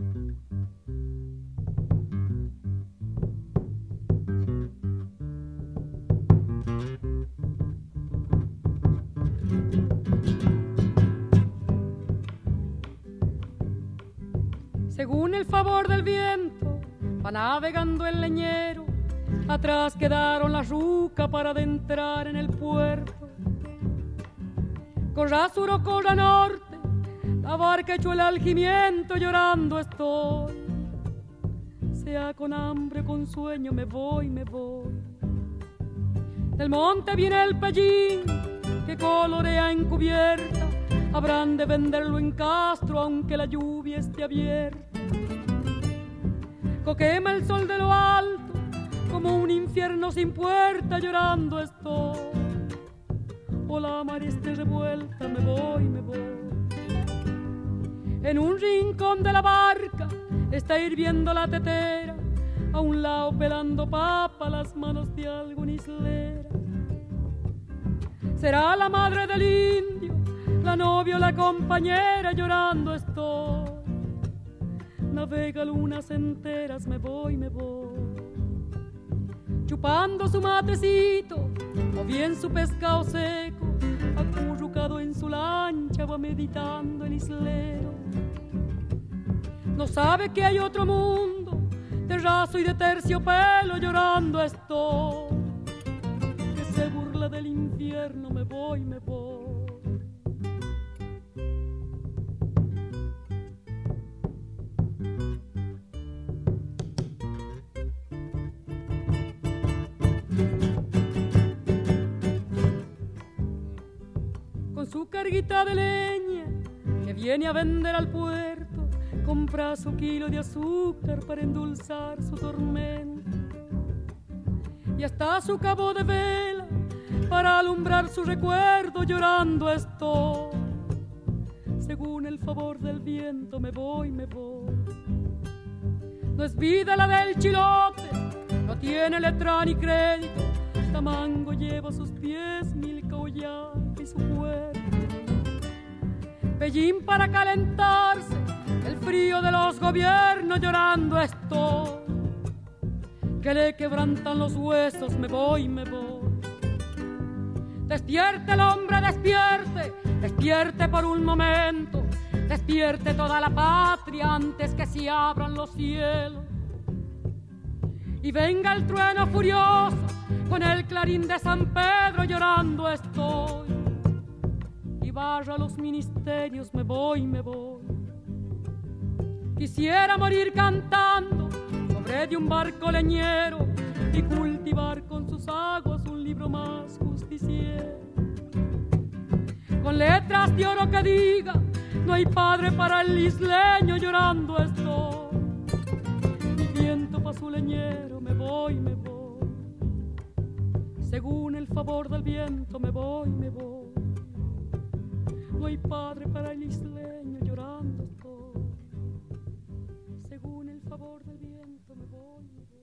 Según el favor del viento va navegando el leñero, atrás quedaron las rucas para adentrar en el puerto. Corra sur o corra norte, la barca echó el algimiento, llorando estoy. Sea con hambre o con sueño, me voy, me voy. Del monte viene el pellín que colorea en cubierta, habrán de venderlo en Castro aunque la lluvia esté abierta. Coquema el sol de lo alto como un infierno sin puerta, llorando estoy. O la mar esté revuelta, me voy, me voy. En un rincón de la barca está hirviendo la tetera, a un lado pelando papa las manos de algún islera. Será la madre del indio, la novia o la compañera, llorando estoy. Navega lunas enteras, me voy, me voy. Chupando su matecito o bien su pescado seco, acurrucado en su lancha va meditando el islero. No sabe que hay otro mundo de raso y de terciopelo, llorando estoy. Que se burla del infierno, me voy, me voy. Con su carguita de leña que viene a vender al puerto, compra su kilo de azúcar para endulzar su tormento. Y hasta su cabo de vela para alumbrar su recuerdo, llorando estoy. Según el favor del viento, me voy, me voy. No es vida la del chilote, no tiene letra ni crédito. Tamango lleva a sus pies Milka Ollanta y su cuerpo. Pellín para calentarse el frío de los gobiernos, llorando estoy. Que le quebrantan los huesos, me voy, me voy. Despierte el hombre, despierte, despierte por un momento, despierte toda la patria antes que se abran los cielos. Y venga el trueno furioso con el clarín de San Pedro, llorando estoy. Y barra los ministerios, me voy, me voy. Quisiera morir cantando sobre de un barco leñero y cultivar con sus aguas un libro más justiciero. Con letras de oro que diga, no hay padre para el isleño, llorando estoy. Y viento pa' su leñero, me voy, me voy. Según el favor del viento, me voy, me voy. No hay padre para el isleño, llorando estoy. Según el favor del viento, me voy, me voy.